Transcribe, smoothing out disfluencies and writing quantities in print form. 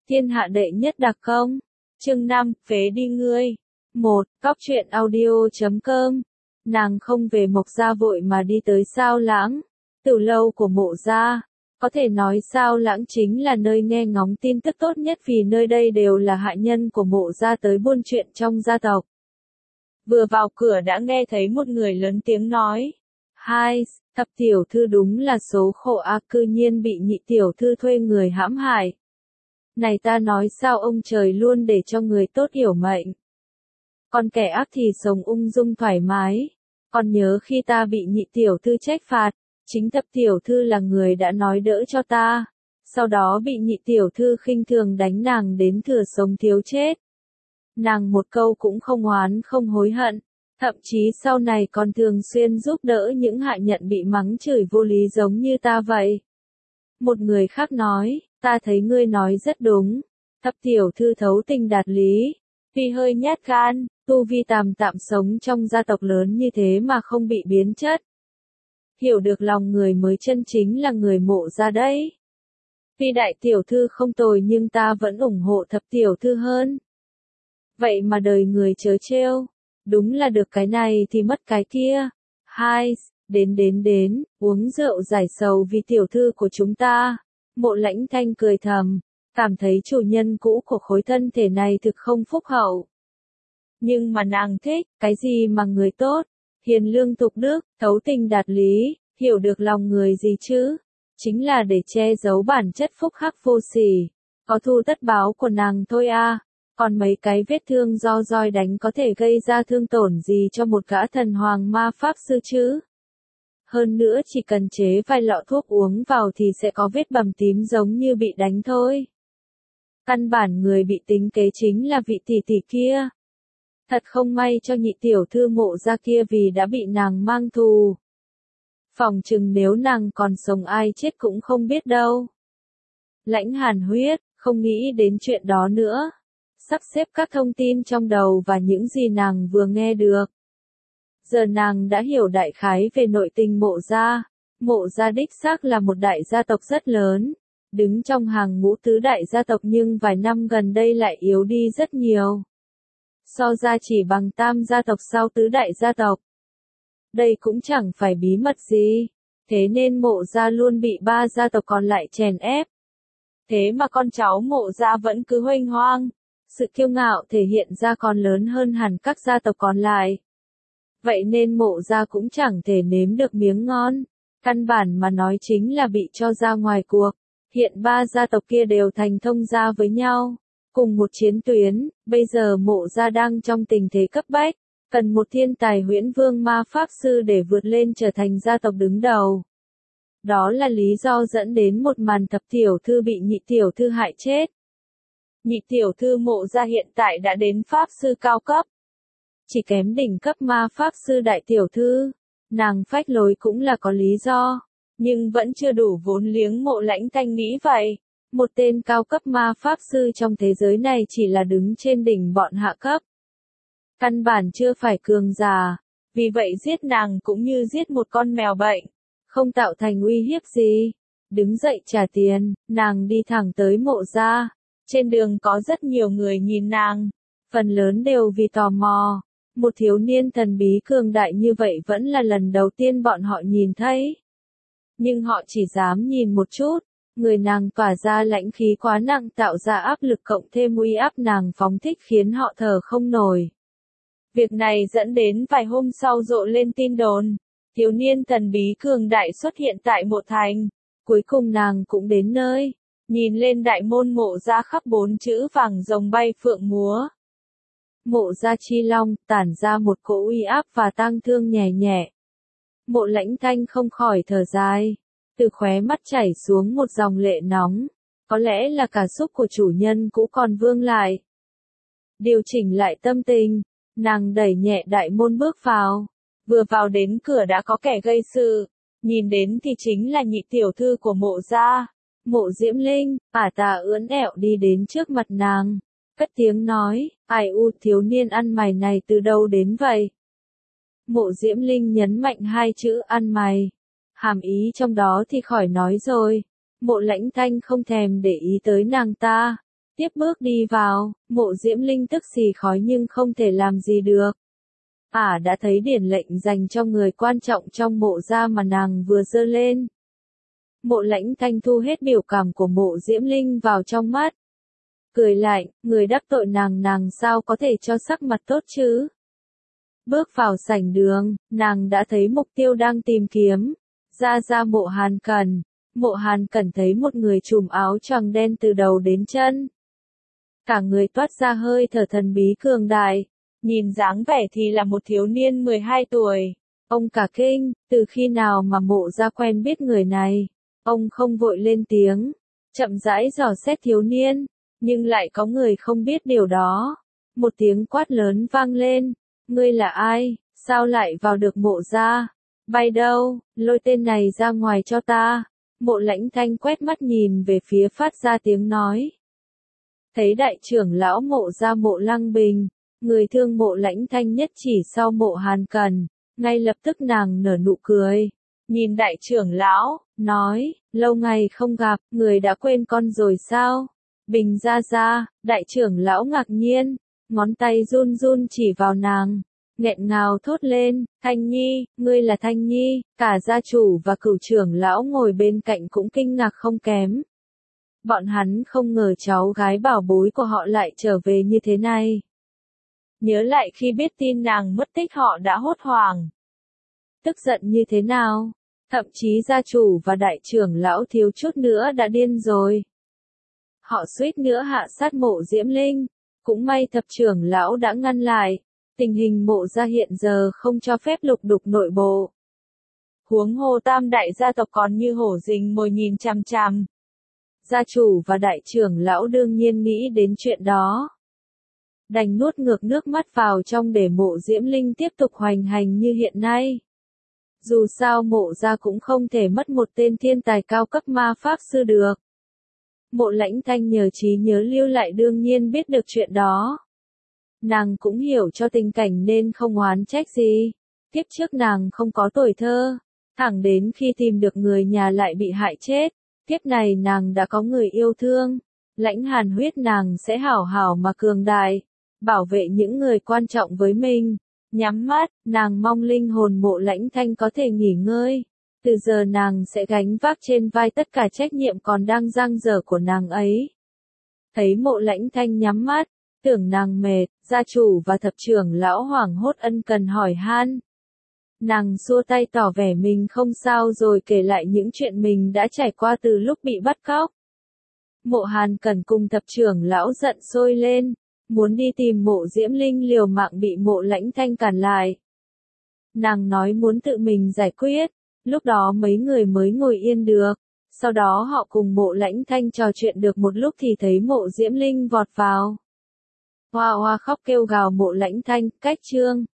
Thiên hạ đệ nhất đặc công. Chương 5, phế đi ngươi. 1. Cóc truyện audio.com. Nàng không về Mộc Gia vội mà đi tới Sao Lãng, Tử lâu của Mộ Gia. Có thể nói Sao Lãng chính là nơi nghe ngóng tin tức tốt nhất vì nơi đây đều là hạ nhân của Mộ Gia tới buôn chuyện trong gia tộc. Vừa vào cửa đã nghe thấy một người lớn tiếng nói. Hai, Thập tiểu thư đúng là số khổ a, cư nhiên bị Nhị tiểu thư thuê người hãm hại. Này ta nói sao ông trời luôn để cho người tốt hiểu mệnh. Còn kẻ ác thì sống ung dung thoải mái. Còn nhớ khi ta bị Nhị tiểu thư trách phạt, chính Thập tiểu thư là người đã nói đỡ cho ta. Sau đó bị Nhị tiểu thư khinh thường đánh nàng đến thừa sống thiếu chết. Nàng một câu cũng không oán không hối hận, thậm chí sau này còn thường xuyên giúp đỡ những hạ nhận bị mắng chửi vô lý giống như ta vậy. Một người khác nói, ta thấy ngươi nói rất đúng, Thập tiểu thư thấu tình đạt lý, tuy hơi nhát gan, tu vi tạm sống trong gia tộc lớn như thế mà không bị biến chất. Hiểu được lòng người mới chân chính là người Mộ Gia đấy. Tuy đại tiểu thư không tồi nhưng ta vẫn ủng hộ Thập tiểu thư hơn. Vậy mà đời người chớ trêu, đúng là được cái này thì mất cái kia. Hai, đến, uống rượu giải sầu vì tiểu thư của chúng ta. Mộ Lãnh Thanh cười thầm, cảm thấy chủ nhân cũ của khối thân thể này thực không phúc hậu. Nhưng mà nàng thích, cái gì mà người tốt, hiền lương tục đức, thấu tình đạt lý, hiểu được lòng người gì chứ? Chính là để che giấu bản chất phúc hắc vô sỉ, có thu tất báo của nàng thôi a. Còn mấy cái vết thương do roi đánh có thể gây ra thương tổn gì cho một gã thần hoàng ma pháp sư chứ? Hơn nữa chỉ cần chế vài lọ thuốc uống vào thì sẽ có vết bầm tím giống như bị đánh thôi. Căn bản người bị tính kế chính là vị tỷ tỷ kia. Thật không may cho Nhị tiểu thư Mộ Gia kia vì đã bị nàng mang thù. Phỏng chừng nếu nàng còn sống ai chết cũng không biết đâu. Lãnh Hàn Huyết, không nghĩ đến chuyện đó nữa. Sắp xếp các thông tin trong đầu và những gì nàng vừa nghe được. Giờ nàng đã hiểu đại khái về nội tình Mộ Gia. Mộ Gia đích xác là một đại gia tộc rất lớn, đứng trong hàng ngũ tứ đại gia tộc nhưng vài năm gần đây lại yếu đi rất nhiều. So ra chỉ bằng tam gia tộc sau tứ đại gia tộc. Đây cũng chẳng phải bí mật gì, thế nên Mộ Gia luôn bị ba gia tộc còn lại chèn ép. Thế mà con cháu Mộ Gia vẫn cứ huênh hoang. Sự kiêu ngạo thể hiện ra còn lớn hơn hẳn các gia tộc còn lại. Vậy nên Mộ Gia cũng chẳng thể nếm được miếng ngon. Căn bản mà nói chính là bị cho ra ngoài cuộc. Hiện ba gia tộc kia đều thành thông gia với nhau. Cùng một chiến tuyến, bây giờ Mộ Gia đang trong tình thế cấp bách. Cần một thiên tài huyễn vương ma pháp sư để vượt lên trở thành gia tộc đứng đầu. Đó là lý do dẫn đến một màn Thập tiểu thư bị Nhị tiểu thư hại chết. Nhị tiểu thư Mộ Gia hiện tại đã đến pháp sư cao cấp. Chỉ kém đỉnh cấp ma pháp sư đại tiểu thư. Nàng phách lối cũng là có lý do. Nhưng vẫn chưa đủ vốn liếng Mộ Lãnh Thanh nghĩ vậy. Một tên cao cấp ma pháp sư trong thế giới này chỉ là đứng trên đỉnh bọn hạ cấp. Căn bản chưa phải cường giả. Vì vậy giết nàng cũng như giết một con mèo bệnh. Không tạo thành uy hiếp gì. Đứng dậy trả tiền, nàng đi thẳng tới Mộ Gia. Trên đường có rất nhiều người nhìn nàng, phần lớn đều vì tò mò. Một thiếu niên thần bí cường đại như vậy vẫn là lần đầu tiên bọn họ nhìn thấy. Nhưng họ chỉ dám nhìn một chút, người nàng tỏa ra lãnh khí quá nặng tạo ra áp lực cộng thêm uy áp nàng phóng thích khiến họ thở không nổi. Việc này dẫn đến vài hôm sau rộ lên tin đồn, thiếu niên thần bí cường đại xuất hiện tại Mộ Thành, cuối cùng nàng cũng đến nơi. Nhìn lên đại môn Mộ Gia khắc 4 chữ vàng rồng bay phượng múa. Mộ Gia chi long tản ra một cỗ uy áp và tang thương nhẹ nhẹ. Mộ Lãnh Thanh không khỏi thở dài, từ khóe mắt chảy xuống một dòng lệ nóng, có lẽ là cảm xúc của chủ nhân cũ còn vương lại. Điều chỉnh lại tâm tình, nàng đẩy nhẹ đại môn bước vào, vừa vào đến cửa đã có kẻ gây sự, nhìn đến thì chính là Nhị tiểu thư của Mộ Gia. Mộ Diễm Linh, ta ưỡn ẹo đi đến trước mặt nàng, cất tiếng nói, ai u thiếu niên ăn mày này từ đâu đến vậy? Mộ Diễm Linh nhấn mạnh hai chữ ăn mày, hàm ý trong đó thì khỏi nói rồi. Mộ Lãnh Thanh không thèm để ý tới nàng ta, Tiếp bước đi vào, Mộ Diễm Linh tức xì khói nhưng không thể làm gì được. Đã thấy điển lệnh dành cho người quan trọng trong mộ gia mà nàng vừa giơ lên. Mộ Lãnh Thanh thu hết biểu cảm của Mộ Diễm Linh vào trong mắt. Cười lạnh, người đắc tội nàng sao có thể cho sắc mặt tốt chứ? Bước vào sảnh đường, nàng đã thấy mục tiêu đang tìm kiếm. Ra Mộ Hàn Cẩn. Mộ Hàn Cẩn thấy một người trùm áo choàng đen từ đầu đến chân. Cả người toát ra hơi thở thần bí cường đại. Nhìn dáng vẻ thì là một thiếu niên 12 tuổi. Ông cả kinh, từ khi nào mà Mộ gia quen biết người này. Ông không vội lên tiếng, chậm rãi dò xét thiếu niên, nhưng lại có người không biết điều đó. Một tiếng quát lớn vang lên, ngươi là ai, sao lại vào được Mộ gia? Bay đâu, lôi tên này ra ngoài cho ta. Mộ Lãnh Thanh quét mắt nhìn về phía phát ra tiếng nói. Thấy đại trưởng lão Mộ gia Mộ Lăng Bình, người thương Mộ Lãnh Thanh nhất chỉ sau Mộ Hàn Cẩn, ngay lập tức nàng nở nụ cười. Nhìn đại trưởng lão, nói, lâu ngày không gặp, người đã quên con rồi sao? Bình ra, đại trưởng lão ngạc nhiên, ngón tay run run chỉ vào nàng, nghẹn ngào thốt lên, Thanh Nhi, ngươi là Thanh Nhi, cả gia chủ và cửu trưởng lão ngồi bên cạnh cũng kinh ngạc không kém. Bọn hắn không ngờ cháu gái bảo bối của họ lại trở về như thế này. Nhớ lại khi biết tin nàng mất tích họ đã hốt hoảng. Tức giận như thế nào? Thậm chí gia chủ và đại trưởng lão thiếu chút nữa đã điên rồi. Họ suýt nữa hạ sát Mộ Diễm Linh. Cũng may thập trưởng lão đã ngăn lại. Tình hình Mộ gia hiện giờ không cho phép lục đục nội bộ. Huống hồ tam đại gia tộc còn như hổ rình mồi nhìn chằm chằm. Gia chủ và đại trưởng lão đương nhiên nghĩ đến chuyện đó. Đành nuốt ngược nước mắt vào trong để Mộ Diễm Linh tiếp tục hoành hành như hiện nay. Dù sao Mộ gia cũng không thể mất một tên thiên tài cao cấp ma pháp sư được. Mộ Lãnh Thanh nhờ trí nhớ lưu lại đương nhiên biết được chuyện đó. Nàng cũng hiểu cho tình cảnh nên không oán trách gì. Kiếp trước nàng không có tuổi thơ, thẳng đến khi tìm được người nhà lại bị hại chết. Kiếp này nàng đã có người yêu thương. Lãnh Hàn Huyết nàng sẽ hảo hảo mà cường đại, bảo vệ những người quan trọng với mình. Nhắm mắt, nàng mong linh hồn Mộ Lãnh Thanh có thể nghỉ ngơi. Từ giờ nàng sẽ gánh vác trên vai tất cả trách nhiệm còn đang dang dở của nàng ấy. Thấy Mộ Lãnh Thanh nhắm mắt, tưởng nàng mệt, gia chủ và thập trưởng lão hoảng hốt ân cần hỏi han. Nàng xua tay tỏ vẻ mình không sao rồi kể lại những chuyện mình đã trải qua từ lúc bị bắt cóc. Mộ Hàn Cẩn cùng thập trưởng lão giận sôi lên, muốn đi tìm Mộ Diễm Linh liều mạng bị Mộ Lãnh Thanh cản lại. Nàng nói muốn tự mình giải quyết, lúc đó mấy người mới ngồi yên được. Sau đó họ cùng Mộ Lãnh Thanh trò chuyện được một lúc thì thấy Mộ Diễm Linh vọt vào. Hoa hoa khóc kêu gào Mộ Lãnh Thanh, cách chương.